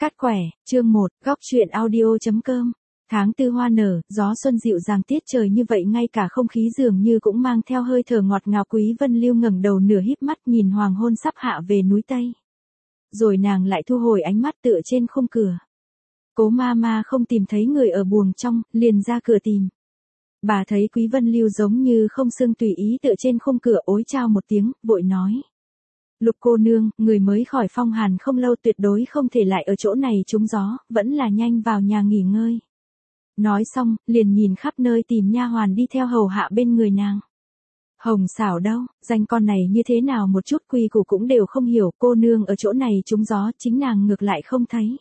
Cát quẻ, chương 1, góc truyện audio.com. Tháng tư hoa nở, gió xuân dịu dàng tiết trời như vậy ngay cả không khí dường như cũng mang theo hơi thở ngọt ngào. Quý Vân Lưu ngẩng đầu nửa híp mắt nhìn hoàng hôn sắp hạ về núi Tây. Rồi nàng lại thu hồi ánh mắt tựa trên khung cửa. Cố ma không tìm thấy người ở buồng trong, liền ra cửa tìm. Bà thấy Quý Vân Lưu giống như không xương tùy ý tựa trên khung cửa ối chao một tiếng, vội nói. Lục cô nương, người mới khỏi phong hàn không lâu tuyệt đối không thể lại ở chỗ này trúng gió, vẫn là nhanh vào nhà nghỉ ngơi. Nói xong, liền nhìn khắp nơi tìm nha hoàn đi theo hầu hạ bên người nàng. Hồng xảo đâu, danh con này như thế nào một chút quy củ cũng đều không hiểu, cô nương ở chỗ này trúng gió chính nàng ngược lại không thấy.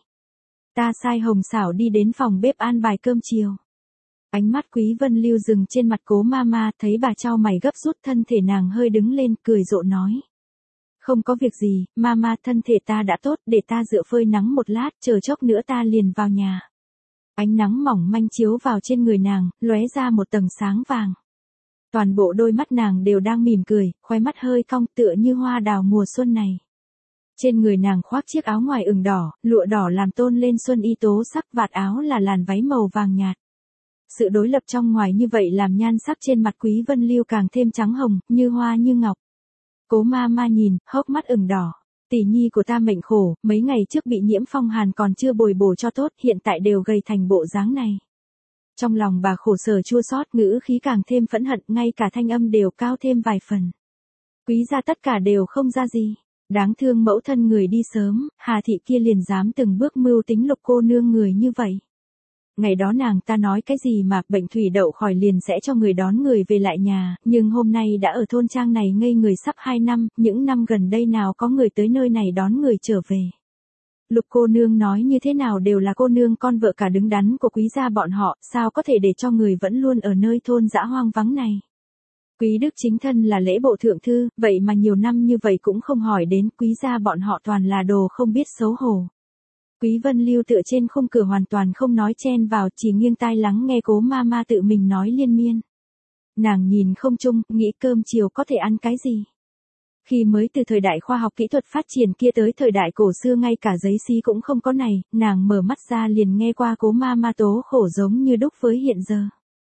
Ta sai Hồng xảo đi đến phòng bếp an bài cơm chiều. Ánh mắt Quý Vân Lưu dừng trên mặt Cố ma, thấy bà chau mày gấp rút, thân thể nàng hơi đứng lên, cười rộ nói. Không có việc gì, ma thân thể ta đã tốt, để ta dựa phơi nắng một lát, chờ chốc nữa ta liền vào nhà. Ánh nắng mỏng manh chiếu vào trên người nàng, lóe ra một tầng sáng vàng. Toàn bộ đôi mắt nàng đều đang mỉm cười, khóe mắt hơi cong tựa như hoa đào mùa xuân này. Trên người nàng khoác chiếc áo ngoài ửng đỏ, lụa đỏ làm tôn lên xuân y tố sắc, vạt áo là làn váy màu vàng nhạt. Sự đối lập trong ngoài như vậy làm nhan sắc trên mặt Quý Vân Lưu càng thêm trắng hồng, như hoa như ngọc. Cố ma nhìn, hốc mắt ửng đỏ. Tỷ nhi của ta mệnh khổ, mấy ngày trước bị nhiễm phong hàn còn chưa bồi bổ cho tốt, hiện tại đều gầy thành bộ dáng này. Trong lòng bà khổ sở chua xót, ngữ khí càng thêm phẫn hận, ngay cả thanh âm đều cao thêm vài phần. Quý gia tất cả đều không ra gì. Đáng thương mẫu thân người đi sớm, Hà thị kia liền dám từng bước mưu tính Lục cô nương người như vậy. Ngày đó nàng ta nói cái gì mà bệnh thủy đậu khỏi liền sẽ cho người đón người về lại nhà, nhưng hôm nay đã ở thôn trang này ngây người sắp 2 năm, những năm gần đây nào có người tới nơi này đón người trở về. Lục cô nương nói như thế nào đều là cô nương con vợ cả đứng đắn của Quý gia bọn họ, sao có thể để cho người vẫn luôn ở nơi thôn dã hoang vắng này. Quý đức chính thân là lễ bộ thượng thư, vậy mà nhiều năm như vậy cũng không hỏi đến, Quý gia bọn họ toàn là đồ không biết xấu hổ. Quý Vân Lưu tựa trên khung cửa hoàn toàn không nói chen vào, chỉ nghiêng tai lắng nghe Cố ma tự mình nói liên miên. Nàng nhìn không chung, nghĩ cơm chiều có thể ăn cái gì. Khi mới từ thời đại khoa học kỹ thuật phát triển kia tới thời đại cổ xưa ngay cả giấy xi cũng không có này, nàng mở mắt ra liền nghe qua Cố ma tố khổ giống như đúc với hiện giờ.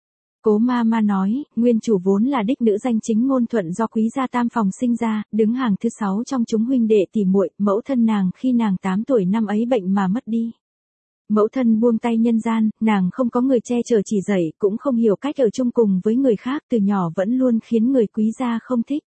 Cố ma nói, nguyên chủ vốn là đích nữ danh chính ngôn thuận do Quý gia tam phòng sinh ra, đứng hàng thứ 6 trong chúng huynh đệ tỷ muội, mẫu thân nàng khi nàng 8 tuổi năm ấy bệnh mà mất đi. Mẫu thân buông tay nhân gian, nàng không có người che chở chỉ dạy, cũng không hiểu cách ở chung cùng với người khác, từ nhỏ vẫn luôn khiến người Quý gia không thích.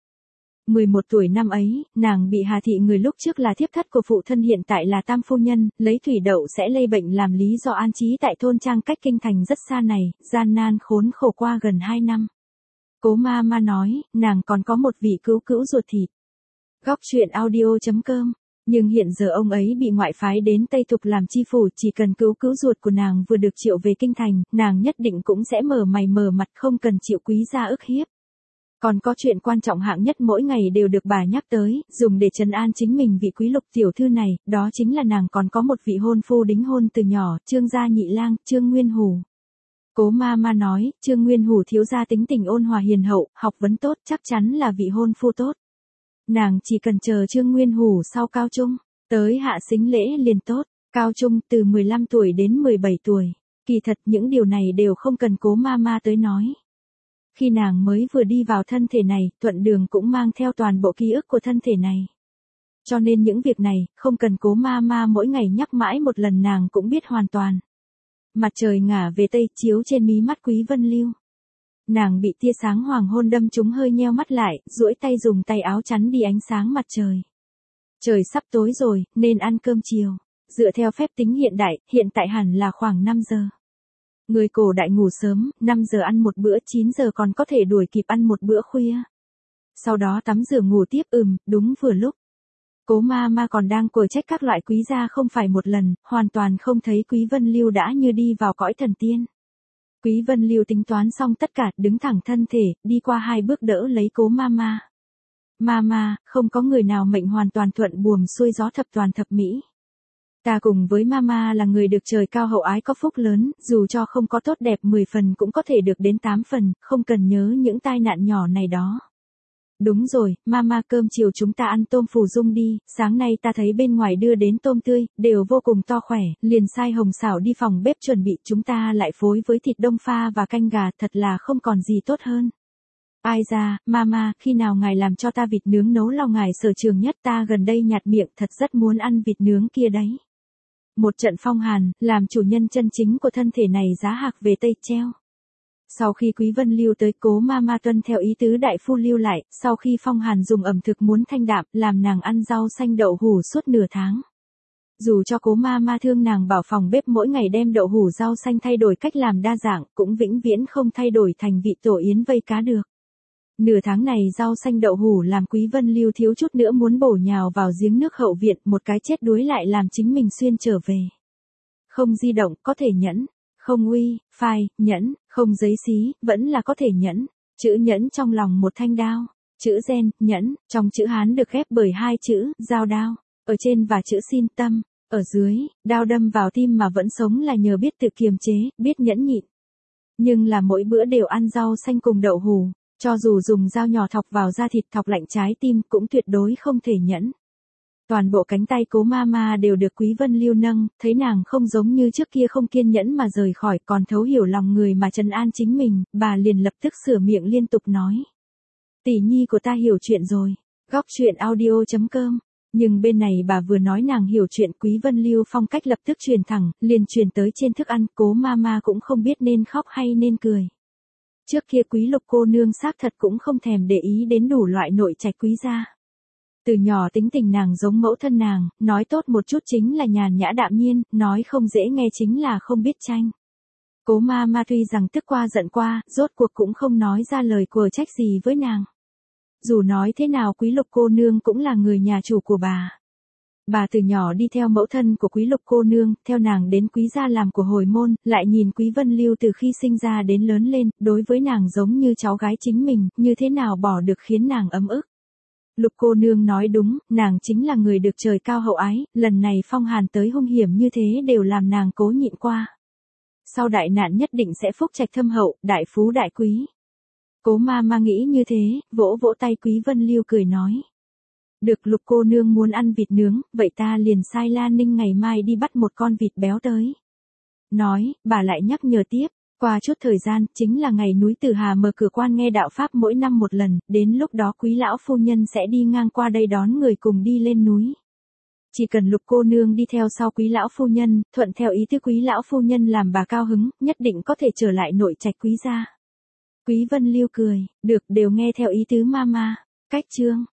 11 tuổi năm ấy, nàng bị Hà thị người lúc trước là thiếp thất của phụ thân hiện tại là tam phu nhân, lấy thủy đậu sẽ lây bệnh làm lý do an trí tại thôn trang cách kinh thành rất xa này, gian nan khốn khổ qua gần 2 năm. Cố ma nói, nàng còn có một vị cứu cữu ruột thịt. Góc truyện audio.com. Nhưng hiện giờ ông ấy bị ngoại phái đến Tây Thục làm chi phủ, chỉ cần cứu cữu ruột của nàng vừa được triệu về kinh thành, nàng nhất định cũng sẽ mở mày mở mặt không cần chịu Quý gia ức hiếp. Còn có chuyện quan trọng hạng nhất mỗi ngày đều được bà nhắc tới, dùng để trấn an chính mình vị Quý Lục tiểu thư này, đó chính là nàng còn có một vị hôn phu đính hôn từ nhỏ, Trương gia nhị lang, Trương Nguyên Hủ. Cố ma nói, Trương Nguyên Hủ thiếu gia tính tình ôn hòa hiền hậu, học vấn tốt, chắc chắn là vị hôn phu tốt. Nàng chỉ cần chờ Trương Nguyên Hủ sau cao trung, tới hạ sính lễ liền tốt, cao trung từ 15 tuổi đến 17 tuổi. Kỳ thật những điều này đều không cần Cố ma tới nói. Khi nàng mới vừa đi vào thân thể này, thuận đường cũng mang theo toàn bộ ký ức của thân thể này. Cho nên những việc này, không cần Cố ma mỗi ngày nhắc mãi một lần nàng cũng biết hoàn toàn. Mặt trời ngả về tây chiếu trên mí mắt Quý Vân Lưu. Nàng bị tia sáng hoàng hôn đâm trúng hơi nheo mắt lại, duỗi tay dùng tay áo chắn đi ánh sáng mặt trời. Trời sắp tối rồi, nên ăn cơm chiều. Dựa theo phép tính hiện tại hẳn là khoảng 5 giờ. Người cổ đại ngủ sớm, 5 giờ ăn một bữa, 9 giờ còn có thể đuổi kịp ăn một bữa khuya. Sau đó tắm rửa ngủ tiếp, đúng vừa lúc. Cố ma còn đang quở trách các loại Quý gia không phải một lần, hoàn toàn không thấy Quý Vân Lưu đã như đi vào cõi thần tiên. Quý Vân Lưu tính toán xong tất cả, đứng thẳng thân thể, đi qua 2 bước đỡ lấy Cố ma. Mama, không có người nào mệnh hoàn toàn thuận buồm xuôi gió thập toàn thập mỹ. Ta cùng với mama là người được trời cao hậu ái có phúc lớn, dù cho không có tốt đẹp 10 phần cũng có thể được đến 8 phần, không cần nhớ những tai nạn nhỏ này đó. Đúng rồi, mama, cơm chiều chúng ta ăn tôm phù dung đi, sáng nay ta thấy bên ngoài đưa đến tôm tươi, đều vô cùng to khỏe, liền sai Hồng xảo đi phòng bếp chuẩn bị, chúng ta lại phối với thịt đông pha và canh gà, thật là không còn gì tốt hơn. Ai ra, mama, khi nào ngài làm cho ta vịt nướng nấu lo ngài sở trường nhất, ta gần đây nhạt miệng, thật rất muốn ăn vịt nướng kia đấy. Một trận phong hàn, làm chủ nhân chân chính của thân thể này giá hạc về Tây treo. Sau khi Quý Vân Lưu tới, Cố Mama tuân theo ý tứ đại phu lưu lại, sau khi phong hàn dùng ẩm thực muốn thanh đạm, làm nàng ăn rau xanh đậu hủ suốt nửa tháng. Dù cho Cố Mama thương nàng bảo phòng bếp mỗi ngày đem đậu hủ rau xanh thay đổi cách làm đa dạng, cũng vĩnh viễn không thay đổi thành vị tổ yến vây cá được. Nửa tháng này rau xanh đậu hủ làm Quý Vân Lưu thiếu chút nữa muốn bổ nhào vào giếng nước hậu viện, một cái chết đuối lại làm chính mình xuyên trở về. Không di động, có thể nhẫn. Không uy, phai, nhẫn, không giấy xí, vẫn là có thể nhẫn. Chữ nhẫn trong lòng một thanh đao. Chữ gen, nhẫn, trong chữ Hán được ghép bởi hai chữ, dao đao. Ở trên và chữ xin tâm. Ở dưới, đao đâm vào tim mà vẫn sống là nhờ biết tự kiềm chế, biết nhẫn nhịn. Nhưng là mỗi bữa đều ăn rau xanh cùng đậu hủ. Cho dù dùng dao nhỏ thọc vào da thịt, thọc lạnh trái tim, cũng tuyệt đối không thể nhẫn. Toàn bộ cánh tay Cố Mama đều được Quý Vân Lưu nâng, thấy nàng không giống như trước kia không kiên nhẫn mà rời khỏi, còn thấu hiểu lòng người mà trấn an chính mình, bà liền lập tức sửa miệng liên tục nói. Tỷ nhi của ta hiểu chuyện rồi. Góc truyện audio.com. Nhưng bên này bà vừa nói nàng hiểu chuyện, Quý Vân Lưu phong cách lập tức truyền thẳng, liền truyền tới trên thức ăn, Cố Mama cũng không biết nên khóc hay nên cười. Trước kia Quý Lục cô nương xác thật cũng không thèm để ý đến đủ loại nội trạch quý gia. Từ nhỏ tính tình nàng giống mẫu thân nàng, nói tốt một chút chính là nhàn nhã đạm nhiên, nói không dễ nghe chính là không biết tranh. Cố Mama tuy rằng tức qua giận qua, rốt cuộc cũng không nói ra lời quở trách gì với nàng. Dù nói thế nào Quý Lục cô nương cũng là người nhà chủ của bà. Bà từ nhỏ đi theo mẫu thân của Quý Lục cô nương, theo nàng đến Quý gia làm của hồi môn, lại nhìn Quý Vân Lưu từ khi sinh ra đến lớn lên, đối với nàng giống như cháu gái chính mình, như thế nào bỏ được khiến nàng ấm ức. Lục cô nương nói đúng, nàng chính là người được trời cao hậu ái, lần này phong hàn tới hung hiểm như thế đều làm nàng cố nhịn qua. Sau đại nạn nhất định sẽ phúc trạch thâm hậu, đại phú đại quý. Cố Mama nghĩ như thế, vỗ vỗ tay Quý Vân Lưu cười nói. Được, Lục cô nương muốn ăn vịt nướng, vậy ta liền sai La Ninh ngày mai đi bắt một con vịt béo tới. Nói, bà lại nhắc nhở tiếp. Qua chút thời gian, chính là ngày núi Tử Hà mở cửa quan nghe đạo Pháp mỗi năm một lần, đến lúc đó Quý lão phu nhân sẽ đi ngang qua đây đón người cùng đi lên núi. Chỉ cần Lục cô nương đi theo sau Quý lão phu nhân, thuận theo ý tứ Quý lão phu nhân làm bà cao hứng, nhất định có thể trở lại nội trạch Quý gia. Quý Vân Lưu cười, được, đều nghe theo ý tứ Mama. Cách chương